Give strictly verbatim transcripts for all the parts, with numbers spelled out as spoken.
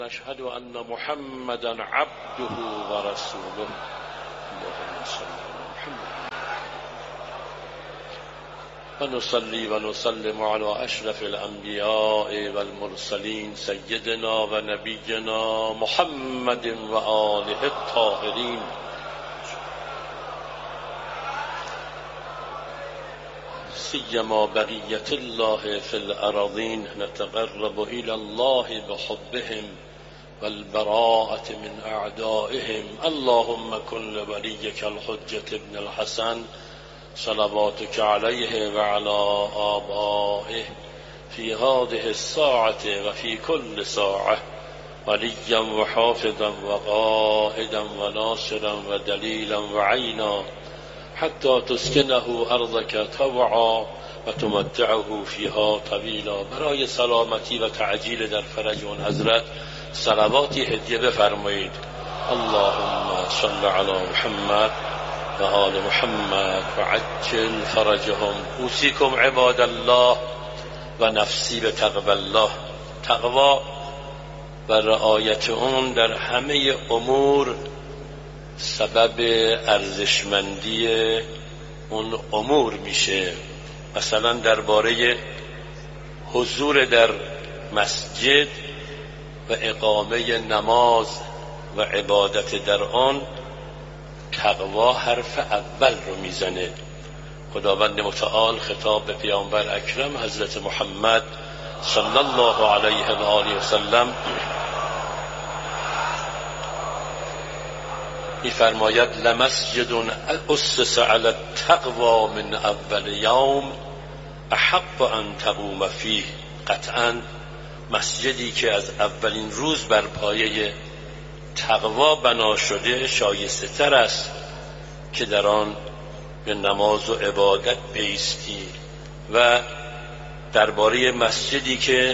نشهد أن محمدا عبده ورسوله اللهم صل على محمد ونصلي ونسلم على أشرف الأنبياء والمرسلين سيدنا ونبينا محمد وآله الطاهرين سيما بقية الله في الأراضين نتقرب إلى الله بحبهم والبراءة من أعدائهم. اللهم كن لوليك الحجة ابن الحسن صلواتك عليه وعلى آبائه في هذه الساعة وفي كل ساعة وليا وحافظا وقائدا وناصرا ودليلا وعينا حتى تسكنه أرضك طوعا وتمتعه فيها طویلا. برای سلامتی و تعجیل در فرج اون حضرت صلواتی هدیه بفرمایید. اللهم صل علی محمد و آل محمد و عجل فرجهم. اوصیکم عباد الله و نفسی به تقوی الله. تقوا و رعایت اون در همه امور سبب ارزشمندی اون امور میشه. مثلا درباره حضور در مسجد و اقامه نماز و عبادت در آن تقوا حرف اول رو میزنه. خداوند متعال خطاب به پیامبر اکرم حضرت محمد صلی الله علیه و آله و سلم می‌فرماید لمسجد اسس علی التقوی من اول یوم احق ان تقوم فیه. قطعاً مسجدی که از اولین روز بر پایه تقوا بنا شده شایسته تر است که در آن به نماز و عبادت بایستی. و درباره مسجدی که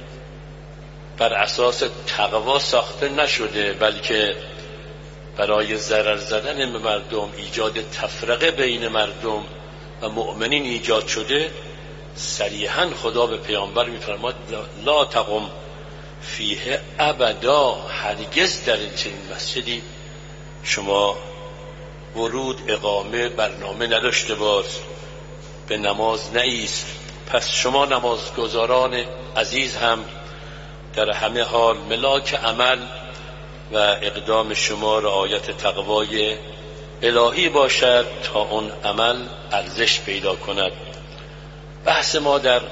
بر اساس تقوا ساخته نشده بلکه برای ضرر زدن به مردم، ایجاد تفرقه بین مردم و مؤمنین ایجاد شده، صریحاً خدا به پیامبر می‌فرماید لا تقم فیه ابدا، هرگز در این چنین مسجدی شما ورود، اقامه، برنامه نداشته باش، به نماز نایست. پس شما نمازگزاران عزیز هم در همه حال ملاک عمل و اقدام شما رعایت تقوای الهی باشد تا اون عمل ارزش پیدا کند. بحث ما در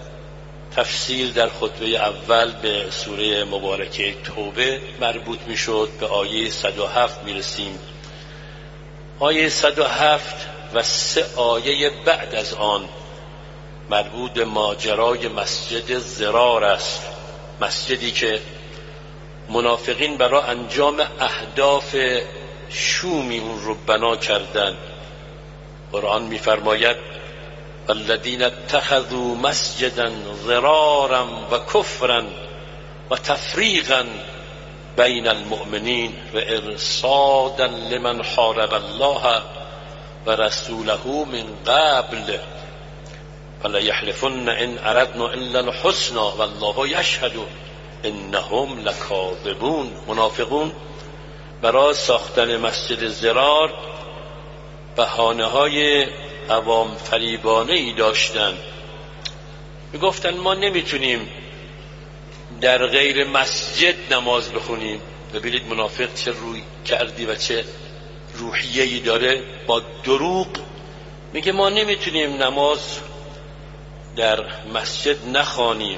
تفصیل در خطبه اول به سوره مبارکه توبه مربوط می شد. به آیه صد و هفت می رسیم. آیه صد و هفت و سه آیه بعد از آن مربوط به ماجرای مسجد ضرار است. مسجدی که منافقین برای انجام اهداف شومی اون رو بنا کردند. قرآن می‌فرماید والذین اتخذوا مسجدا ضرارا و کفرا و تفریقا بین المؤمنین و ارصادا لمن حارب الله و رسوله من قبل فلا یحلفن ان اردنا الا الحسنى والله یشهد انهم لکاذبون. منافقون برای ساختن مسجد ضرار بهانه های عوام فریبانه ای داشتن. میگفتن ما نمیتونیم در غیر مسجد نماز بخونیم. ببینید منافق چه روی کردی و چه روحیه ای داره. با دروغ میگه ما نمیتونیم نماز در مسجد نخوانیم.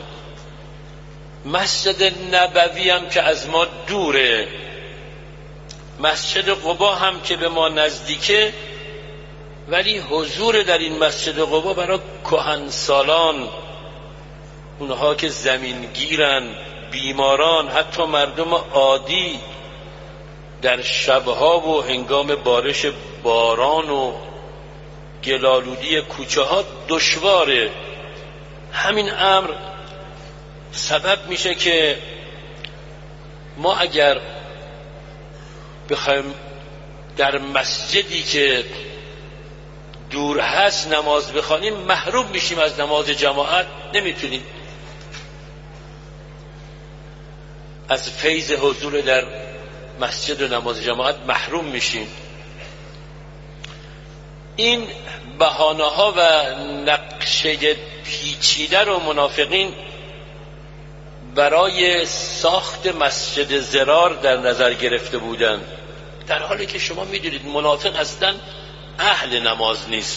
مسجد نبوی هم که از ما دوره، مسجد قبا هم که به ما نزدیکه، ولی حضور در این مسجد قبا برای کهنسالان، اونها که زمینگیرن، بیماران، حتی مردم عادی در شبها و هنگام بارش باران و گلالودی کوچه ها دشواره. همین امر سبب میشه که ما اگر بخوایم در مسجدی که دور هست نماز بخوانیم محروم میشیم از نماز جماعت، نمیتونیم. از فیض حضور در مسجد و نماز جماعت محروم میشیم. این بهانه ها و نقشه پیچیده رو منافقین برای ساخت مسجد ضرار در نظر گرفته بودند، در حالی که شما میدونید منافق اصلا اهل نماز نیست.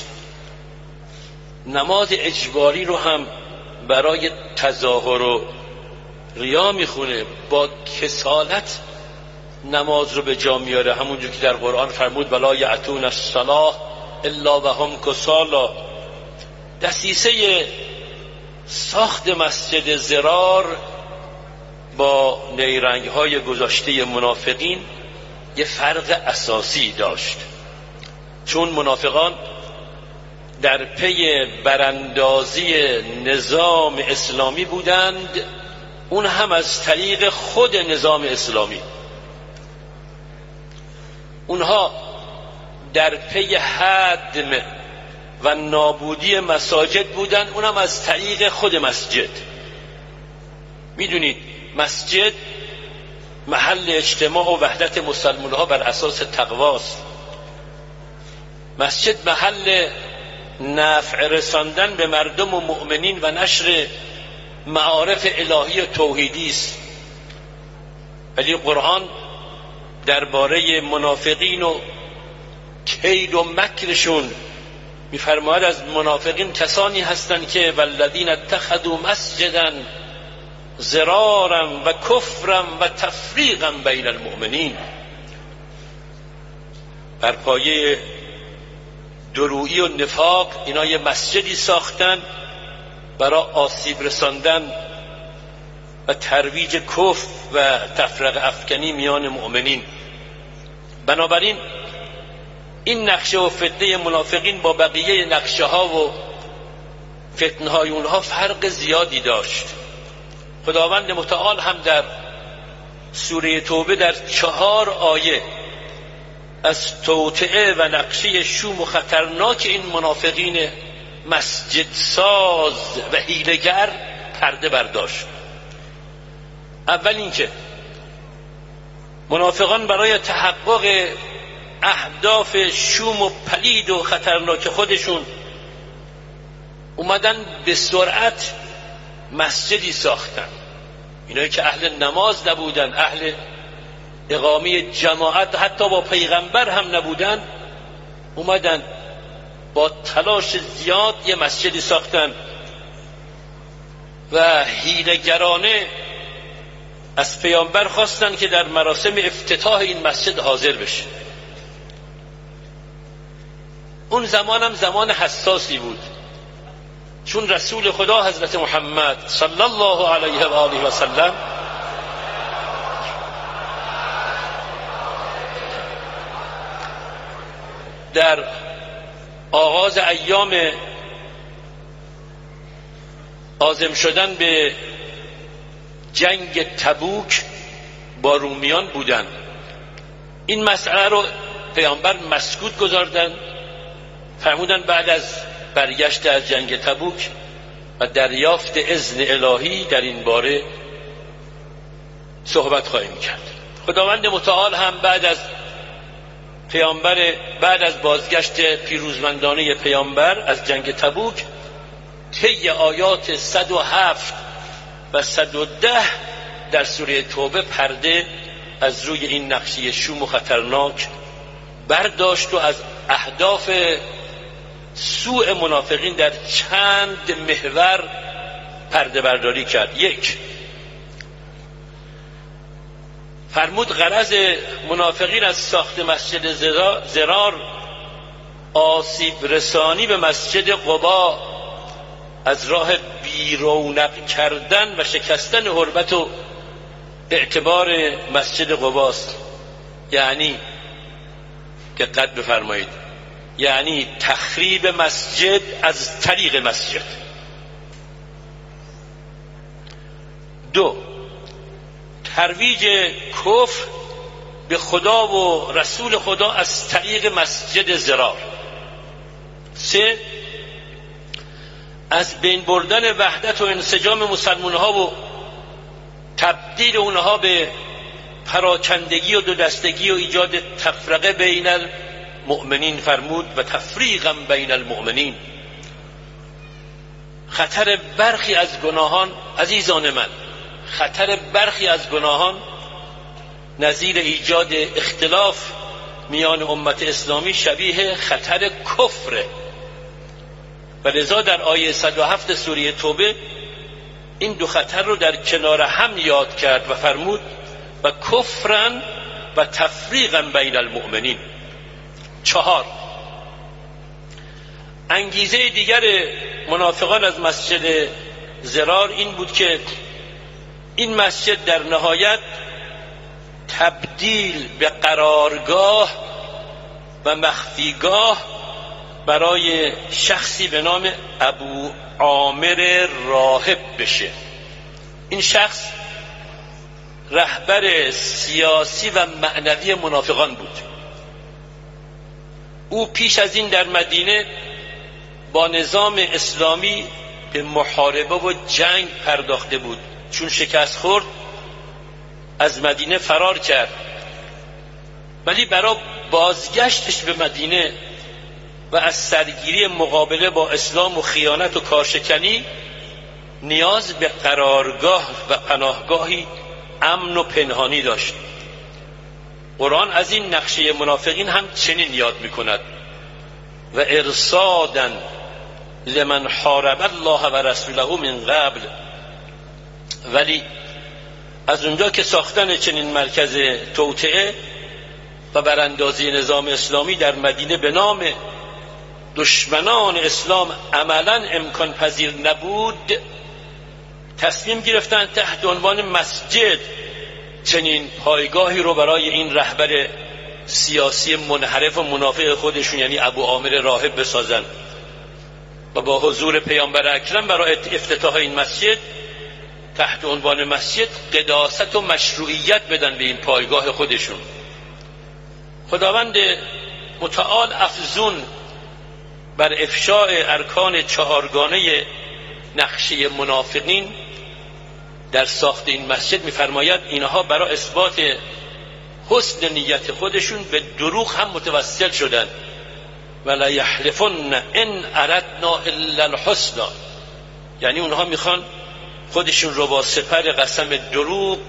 نماز اجباری رو هم برای تظاهر و ریا میخونه، با کسالت نماز رو به جا میاره، همونجور که در قرآن فرمود ولا یأتون الصلاة الا وهم کسالا. دسیسه ساخت مسجد ضرار با نیرنگ های گذاشته منافقین یه فرق اساسی داشت، چون منافقان در پی براندازی نظام اسلامی بودند، اون هم از طریق خود نظام اسلامی. اونها در پی هدم و نابودی مساجد بودند، اونم از طریق خود مسجد. میدونید مسجد محل اجتماع و وحدت مسلمان ها بر اساس تقواست. مسجد محل نفع رساندن به مردم و مؤمنین و نشر معارف الهی توحیدی است. ولی قرآن درباره منافقین و کید و مکرشون میفرماید از منافقین کسانی هستند که والذین اتخذوا مسجدا ضرارا و کفرا و تفریقا بین المؤمنین، بر پایه درویی و نفاق اینا یه مسجدی ساختن برای آسیب رساندن و ترویج کفر و تفرقه افکنی میان مؤمنین. بنابراین این نقشه و فتنه منافقین با بقیه نقشه ها و فتنه های اونها فرق زیادی داشت. خداوند متعال هم در سوره توبه در چهار آیه از توطئه و نقشه شوم و خطرناک این منافقین مسجد ساز و حیله‌گر پرده برداشت. اول اینکه منافقان برای تحقق اهداف شوم و پلید و خطرناک خودشون اومدن به سرعت مسجدی ساختن. اینایی که اهل نماز نبودن، اهل اقامه جماعت حتی با پیغمبر هم نبودن، اومدن با تلاش زیاد یه مسجدی ساختن و حیله‌گرانه از پیامبر خواستن که در مراسم افتتاح این مسجد حاضر بشه. اون زمان هم زمان حساسی بود، چون رسول خدا حضرت محمد صلی الله علیه و آله و سلم در آغاز ایام عازم شدن به جنگ تبوک با رومیان بودن. این مسئله رو پیامبر مسکوت گذاردن، فرمودن بعد از برگشت از جنگ تبوک و دریافت اذن الهی در این باره صحبت خواهیم کرد. خداوند متعال هم بعد از پیامبر بعد از بازگشت پیروزمندانه پیامبر از جنگ تبوک طی آیات صد و هفت و صد و ده در سوره توبه پرده از روی این نقشه شوم و خطرناک برداشت و از اهداف سوء منافقین در چند محور پرده برداری کرد. یک، فرمود غرض منافقین از ساخت مسجد ضرار آسیب رسانی به مسجد قبا از راه بیرونق کردن و شکستن حرمت و اعتبار مسجد قباست. یعنی دقت بفرمایید، یعنی تخریب مسجد از طریق مسجد. دو، ترویج کفر به خدا و رسول خدا از طریق مسجد ضرار. سه، از بین بردن وحدت و انسجام مسلمان ها و تبدیل اونها به پراکندگی و دو دستگی و ایجاد تفرقه بین المؤمنین فرمود و تفریقا بین المؤمنین. خطر برخی از گناهان عزیزان من، خطر برخی از گناهان نظیر ایجاد اختلاف میان امت اسلامی شبیه خطر کفره و لذا در آیه صد و هفت سوره توبه این دو خطر رو در کنار هم یاد کرد و فرمود و کفرن و تفریقا بین المؤمنین. چهار، انگیزه دیگر منافقان از مسجد ضرار این بود که این مسجد در نهایت تبدیل به قرارگاه و مخفیگاه برای شخصی به نام ابو عامر راهب بشه. این شخص رهبر سیاسی و معنوی منافقان بود. او پیش از این در مدینه با نظام اسلامی به محاربه و جنگ پرداخته بود. چون شکست خورد از مدینه فرار کرد، ولی برای بازگشتش به مدینه و از سرگیری مقابله با اسلام و خیانت و کارشکنی نیاز به قرارگاه و پناهگاهی امن و پنهانی داشت. قرآن از این نقشه منافقین هم چنین یاد می کند و ارصادا لمن حارب الله و رسوله من قبل. ولی از اونجا که ساختن چنین مرکز توطئه و براندازی نظام اسلامی در مدینه به نام دشمنان اسلام عملا امکان پذیر نبود، تصمیم گرفتن تحت عنوان مسجد چنین پایگاهی رو برای این رهبر سیاسی منحرف و منافق خودشون یعنی ابو عامر راهب بسازن و با حضور پیامبر اکرم برای افتتاح این مسجد تحت عنوان مسجد قداست و مشروعیت بدن به این پایگاه خودشون. خداوند متعال افزون بر افشاء ارکان چهارگانه نقشه منافقین در ساخت این مسجد می‌فرماید اینها برای اثبات حسن نیت خودشون به دروغ هم متوسل شدن. ولا یحلفن ان اردنا الا الحسنى، یعنی اونها میخوان خودشون رو با سپر قسم دروغ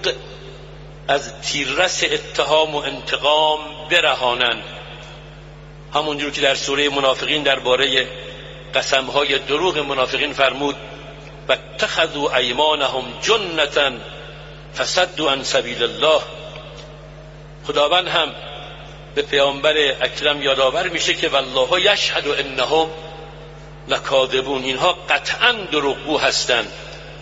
از تیررس اتهام و انتقام برهانند. همونجور که در سوره منافقین درباره قسمهای دروغ منافقین فرمود و اتخذوا ایمانهم جنة فصدوا عن سبیل الله. خداوند هم به پیامبر اکرم یادآور میشه که والله یشهد انهم لکاذبون، اینها قطعا دروغگو هستند.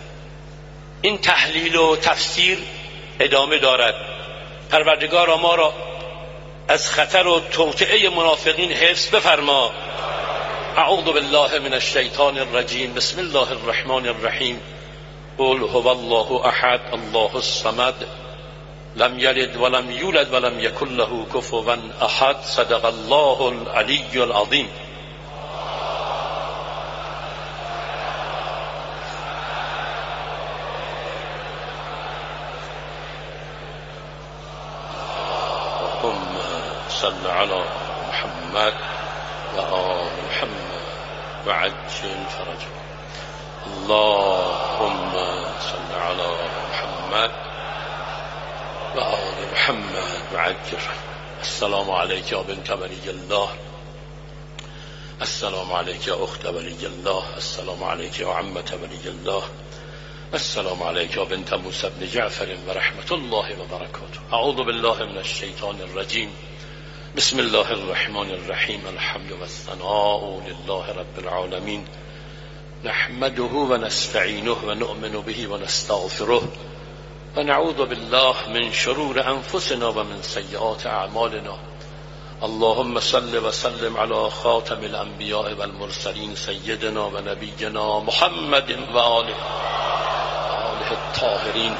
این تحلیل و تفسیر ادامه دارد. پروردگار ما را از خطر و توطئه منافقین حفظ بفرما. اعوذ بالله من الشیطان الرجیم. بسم الله الرحمن الرحیم. قل هو الله احد الله الصمد لم یلد ولم یولد ولم یکن له کفوا احد. صدق الله العلی العظیم. صل على محمد و آل محمد و عجل فرجه. اللهم صل على محمد و آل محمد و عجل. السلام علیک یا بنت ولی الله، السلام علیک یا اخت ولی الله، السلام علیک یا عمت ولی الله، السلام علیک یا بنت موسی بن جعفر و رحمت الله و برکاته. اعوذ بالله من الشیطان الرجیم. بسم الله الرحمن الرحیم. الحمد والثناء لله رب العالمین. نحمده و نستعینه و نؤمن به و نستغفره و نعوذ بالله من شرور انفسنا و من سیئات اعمالنا. اللهم صل و سلم علی خاتم الانبیاء والمرسلین سیدنا و نبینا محمد و آله آله الطاهرین.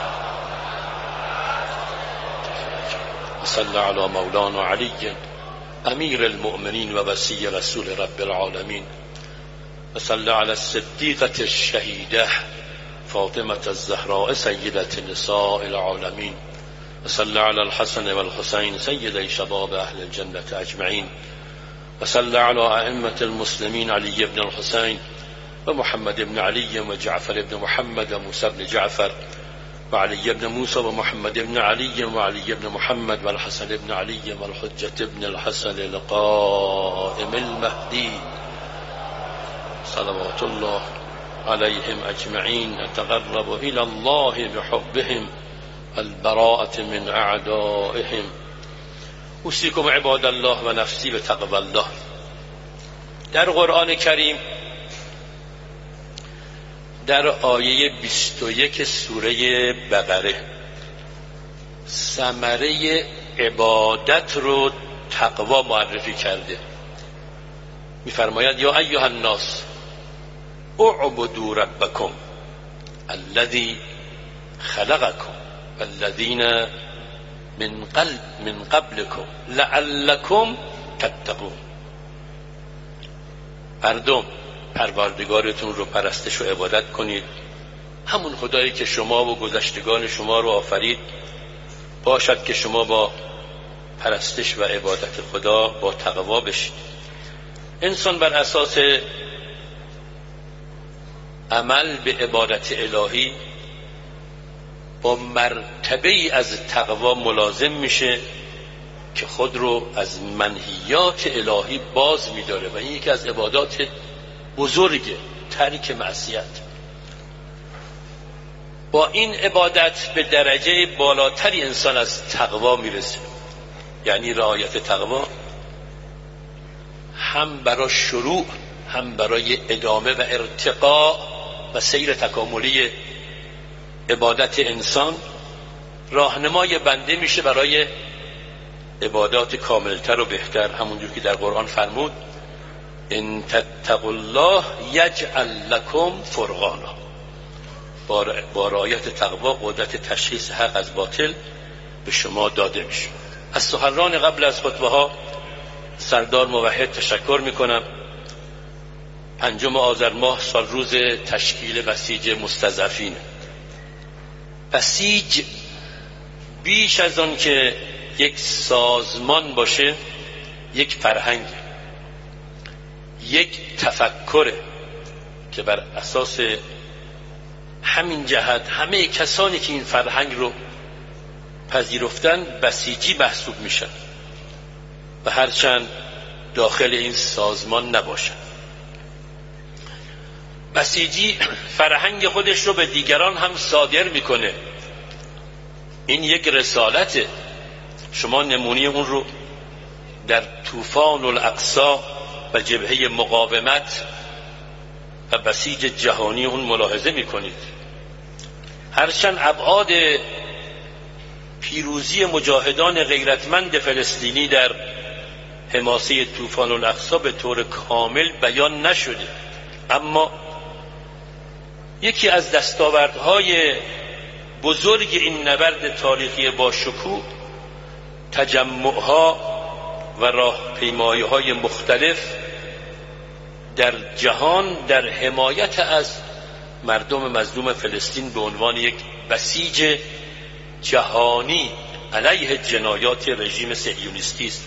صل علی مولانا علی امیر المؤمنین و وصی رسول رب العالمین. و صل علی الصدیقة الشهیده فاطمة الزهراء سيدة نساء العالمين وصل على الحسن والحسين سيدي شباب أهل الجنة أجمعين وصل على أئمة المسلمين علي بن الحسين ومحمد بن علي وجعفر بن محمد وموسى بن جعفر وعلي بن موسى ومحمد بن علي وعلي بن محمد والحسن بن علي والحجة بن الحسن القائم المهدي صلوات الله عليهم أجمعين. نتقرب إلى الله بحبهم البراءة من أعدائهم. اوصیکم عباد الله و نفسی به تقوی الله. در قرآن کریم در آیه بیست و یک سوره بقره ثمره عبادت رو تقوا معرفی کرده. می‌فرماید یا ایها الناس اعبدوا ربکم الذی خلقکم والذین من قبل من قبلکم لعلکم تتقون. مردم پروردگارتون رو پرستش و عبادت کنید، همون خدایی که شما و گذشتگان شما رو آفرید باشد که شما با پرستش و عبادت خدا با تقوا بشید. انسان بر اساس عمل به عبادت الهی با مرتبه ای از تقوا ملازم میشه که خود رو از منهیات الهی باز میداره و این یکی از عبادات بزرگه، ترک معصیت. با این عبادت به درجه بالاتری انسان از تقوا میرسه، یعنی رعایت تقوا هم برای شروع هم برای ادامه و ارتقاء و سیر تکاملی عبادت انسان راهنمای بنده میشه برای عبادات کاملتر و بهتر. همونجور که در قرآن فرمود ان تتقوا الله یجعل لکم فرقانا. با رعایت تقوا قدرت تشخیص حق از باطل به شما داده میشه. از سخنران قبل از خطبه ها سردار موحد تشکر میکنم. پنجم آذر ماه سال روز تشکیل بسیج مستضعفین. بسیج بیش از آن که یک سازمان باشه یک فرهنگ، یک تفکره که بر اساس همین جهت همه کسانی که این فرهنگ رو پذیرفتن بسیجی محسوب میشن و هرچند داخل این سازمان نباشن. بسیجی فرهنگ خودش رو به دیگران هم صادر میکنه. این یک رسالته. شما نمونه اون رو در طوفان الاقصی و جبهه مقاومت و بسیج جهانی اون ملاحظه میکنید. هرچند ابعاد پیروزی مجاهدان غیرتمند فلسطینی در حماسه طوفان الاقصی به طور کامل بیان نشده، اما یکی از دستاوردهای بزرگ این نبرد تاریخی با شکوه تجمعها و راهپیمایی‌های مختلف در جهان در حمایت از مردم مظلوم فلسطین به عنوان یک بسیج جهانی علیه جنایات رژیم صهیونیستی است.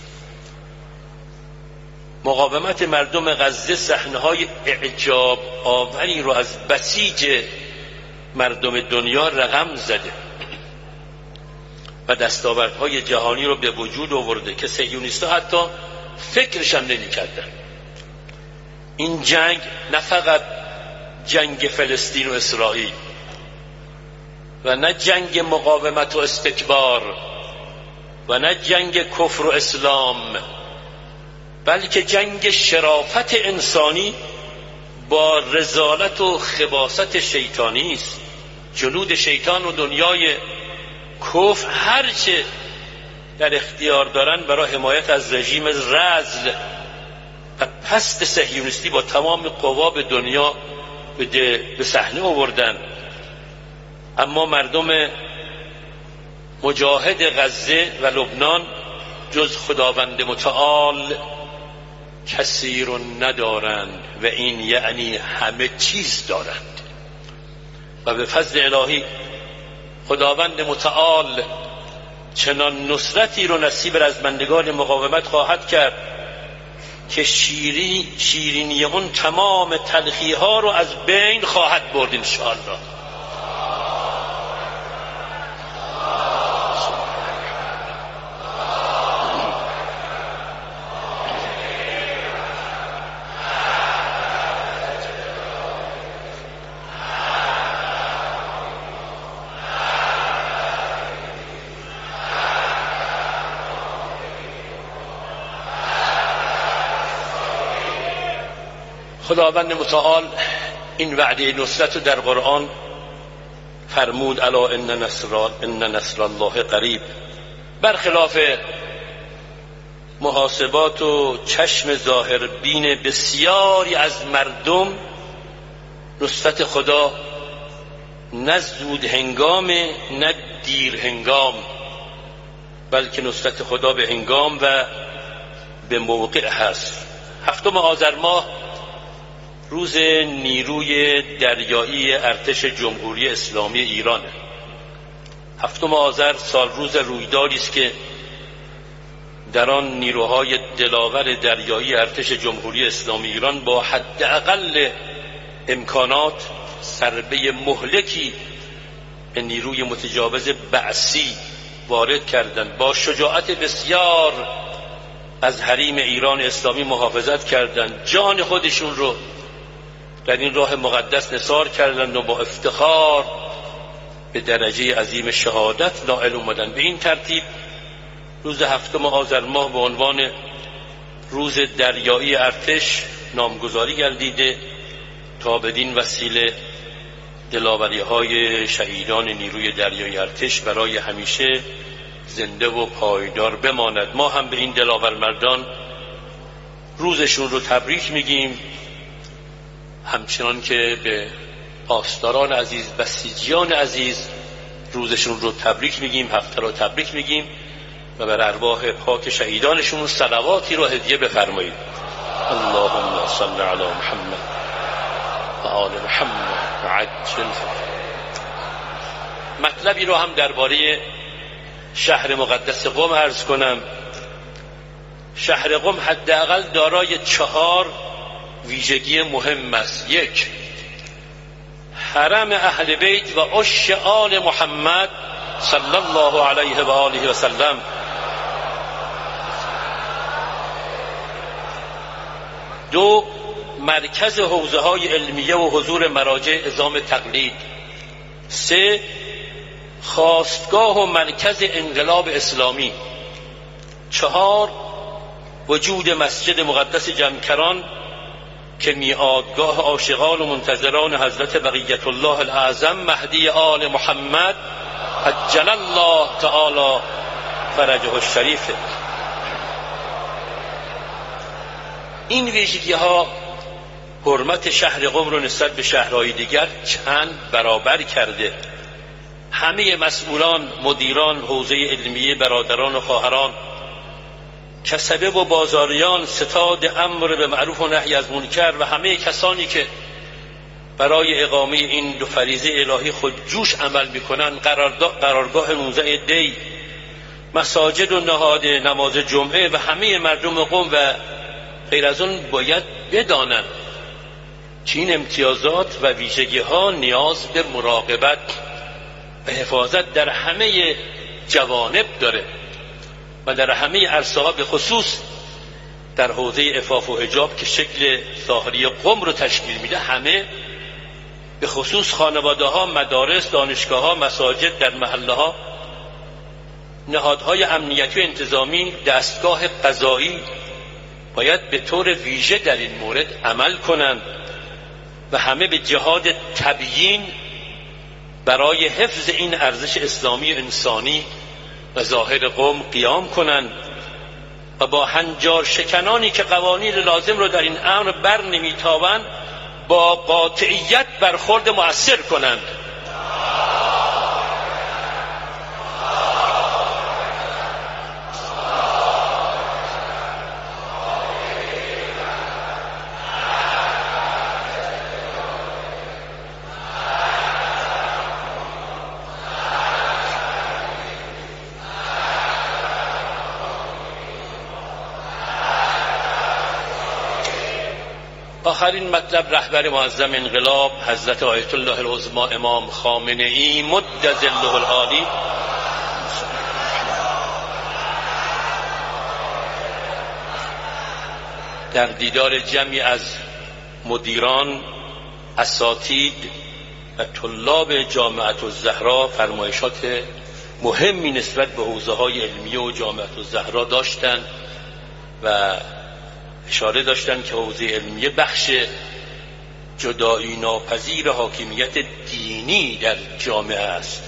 مقاومت مردم غزه صحنه‌های اعجاب آوری رو از بسیج مردم دنیا رقم زده و دستاوردهای جهانی رو به وجود آورده که صهیونیست‌ها حتی فکرش هم نمی‌کردن. این جنگ نه فقط جنگ فلسطین و اسرائیل و نه جنگ مقاومت و استکبار و نه جنگ کفر و اسلام، بلکه جنگ شرافت انسانی با رذالت و خباثت شیطانی است. جنود شیطان و دنیای کفر هرچه در اختیار دارن برای حمایت از رژیم رذل و پست صهیونیستی با تمام قوا به دنیا به صحنه آوردن. اما مردم مجاهد غزه و لبنان جز خداوند متعال کسی رو ندارند و این یعنی همه چیز دارند. و به فضل الهی خداوند متعال چنان نصرتی رو نصیب رزمندگان مقاومت خواهد کرد که شیری شیرینی اون تمام تلخی ها رو از بین خواهد برد انشاءالله. خداوند متعال این وعده نصرت رو در قرآن فرمود الا ان نصر ان نصر الله قریب. برخلاف محاسبات و چشم ظاهر بین بسیاری از مردم، نصرت خدا نه زود هنگام نه دیر هنگام، بلکه نصرت خدا به هنگام و به موقع هست. هفتم آذر ماه روز نیروی دریایی ارتش جمهوری اسلامی ایران. هفتم آذر سال روز رویدادی است که در آن نیروهای دلاور دریایی ارتش جمهوری اسلامی ایران با حداقل امکانات ضربه مهلکی به نیروی متجاوز بعثی وارد کردند. با شجاعت بسیار از حریم ایران اسلامی محافظت کردند، جان خودشون رو در این راه مقدس نثار کردند و با افتخار به درجه عظیم شهادت نائل اومدند. به این ترتیب روز هفتم آذر ماه به عنوان روز دریایی ارتش نامگذاری گردیده تا بدین وسیله دلاوری های شهیدان نیروی دریایی ارتش برای همیشه زنده و پایدار بماند. ما هم به این دلاور مردان روزشون رو تبریک میگیم، همچنان که به پاسداران عزیز، بسیجیان عزیز روزشون رو تبریک میگیم، هفته رو تبریک میگیم و بر ارواح پاک شهیدانشون صلواتی رو هدیه بفرمایید. اللهم صل علی محمد و آل محمد و عجل. مطلبی رو هم درباره شهر مقدس قم عرض کنم. شهر قم حداقل دارای چهار ویژگی مهم است. یک، حرم اهل بیت و عش آل محمد صلی الله علیه و آله و سلم. دو، مرکز حوزه های علمیه و حضور مراجع عظام تقلید. سه، خاستگاه و مرکز انقلاب اسلامی. چهار، وجود مسجد مقدس جمکران که میعادگاه عاشقان و منتظران حضرت بقیت الله الاعظم مهدی آل محمد عجل الله تعالی فرجه الشریف. این ویژگی ها حرمت شهر قم رو نسبت به شهرهای دیگر چند برابر کرده. همه مسئولان، مدیران حوزه علمیه، برادران و خواهران، کسبه و بازاریان، ستاد امر به معروف و نهی از منکر و همه کسانی که برای اقامه این دو فریضه الهی خودجوش عمل میکنن، قرارگاه موضع دی، مساجد و نهاد نماز جمعه و همه مردم قم و غیر از اون باید بدانند که این امتیازات و ویژگی ها نیاز به مراقبت و حفاظت در همه جوانب داره و در همه عرصه ها، به خصوص در حوزه عفاف و حجاب که شکل ظاهری قم رو تشکیل میده، همه به خصوص خانواده ها، مدارس، دانشگاه ها، مساجد در محله ها، نهادهای امنیتی و انتظامی، دستگاه قضایی باید به طور ویژه در این مورد عمل کنند و همه به جهاد تبیین برای حفظ این ارزش اسلامی انسانی و ظاهر قم قیام کنند و با هنجار شکنانی که قوانین لازم رو در این امر بر نمیتابند با قاطعیت برخورد مؤثر کنند. آخرین مطلب رهبر معظم انقلاب حضرت آیت الله العظمی امام خامنه ای مد ظله العالی در دیدار جمعی از مدیران، اساتید و طلاب جامعة الزهرا فرمایشات مهمی نسبت به حوزه‌های علمیه و جامعة الزهرا داشتند و اشاره داشتند که حوزه علمیه بخش جدایی ناپذیر حاکمیت دینی در جامعه است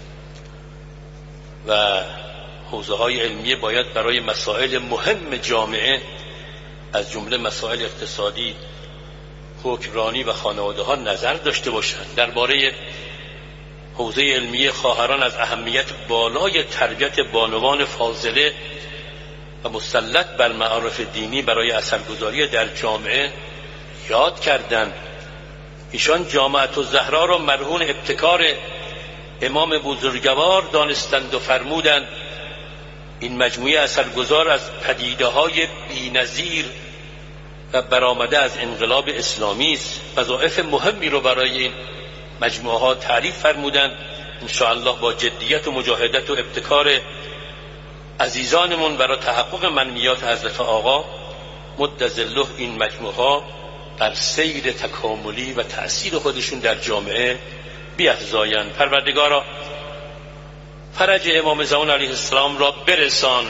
و حوزه‌های علمیه باید برای مسائل مهم جامعه از جمله مسائل اقتصادی، حکمرانی و خانواده ها نظر داشته باشند. درباره حوزه علمیه خواهران از اهمیت بالای تربیت بانوان فاضله و مسلط بر معارف دینی برای اثرگذاری در جامعه یاد کردند. ایشان جامعة الزهرا را مرهون ابتکار امام بزرگوار دانستند و فرمودند این مجموعه اثرگذار از پدیده‌های بی‌نظیر و برآمده از انقلاب اسلامی است. وظایف مهمی رو برای این مجموعه ها تعریف فرمودند. ان شاء الله با جدیت و مجاهدت و ابتکار عزیزانمون برای تحقق منیات حضرت آقا مد ظله این مجموعه ها در سیر تکاملی و تأثیر خودشون در جامعه بیفزایند. پروردگارا فرج امام زمان علیه السلام را برسان.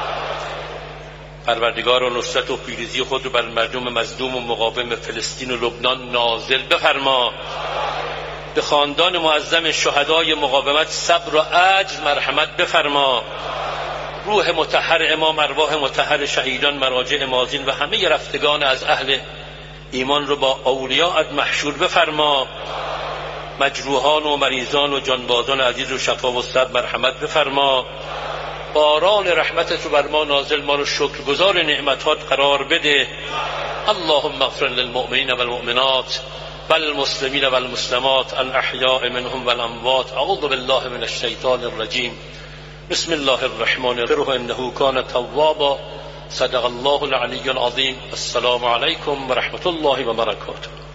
پروردگارا نصرت و پیروزی خود رو بر مردم مظلوم و مقاوم فلسطین و لبنان نازل بفرما. به خاندان معظم شهدای مقاومت صبر و عجز مرحمت بفرما. روح مطهر امام، ارواح مطهر شهیدان، مراجع ماضین و همه رفتگان از اهل ایمان رو با اولیاءت محشور بفرما. مجروحان و مریضان و جانبازان عزیز و شفا و صبر مرحمت بفرما. باران رحمتت رو بر ما نازل، ما رو شکرگزار نعمتات قرار بده. اللهم اغفر للمؤمنین والمؤمنات والمسلمین والمسلمات الاحیاء منهم والاموات. اعوذ بالله من الشیطان الرجیم. بسم الله الرحمن الرحیم. انه کان توابا. صدق الله العلی العظیم. السلام علیکم و رحمت الله و برکاته.